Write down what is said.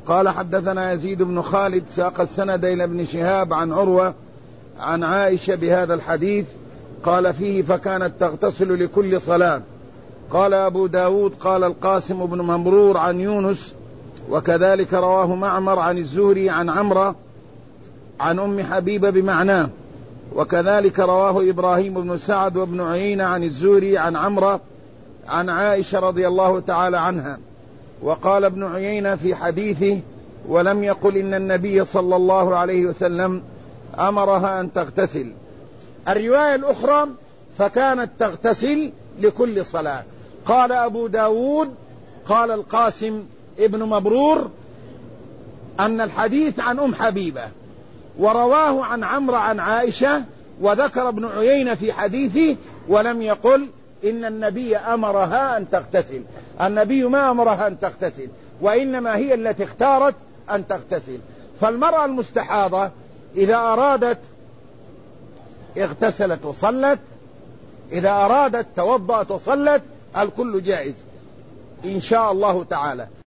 قال حدثنا يزيد بن خالد ساق السند إلى ابن شهاب عن عروة عن عائشة بهذا الحديث قال فيه فكانت تغتسل لكل صلاة. قال أبو داود قال القاسم بن مبرور عن يونس وكذلك رواه معمر عن الزهري عن عمرو عن أم حبيبة بمعناه، وكذلك رواه إبراهيم بن سعد وابن عيينة عن الزهري عن عمرو عن عائشة رضي الله تعالى عنها. وقال ابن عيينة في حديثه ولم يقل إن النبي صلى الله عليه وسلم أمرها أن تغتسل. الرواية الأخرى فكانت تغتسل لكل صلاة. قال أبو داود قال القاسم ابن مبرور أن الحديث عن أم حبيبة، ورواه عن عمرو عن عائشة، وذكر ابن عيينة في حديثه ولم يقل إن النبي أمرها أن تغتسل. النبي ما أمرها أن تغتسل، وإنما هي التي اختارت أن تغتسل. فالمرأة المستحاضة إذا أرادت اغتسلت وصلت، إذا أرادت توضأت وصلت، الكل جائز إن شاء الله تعالى.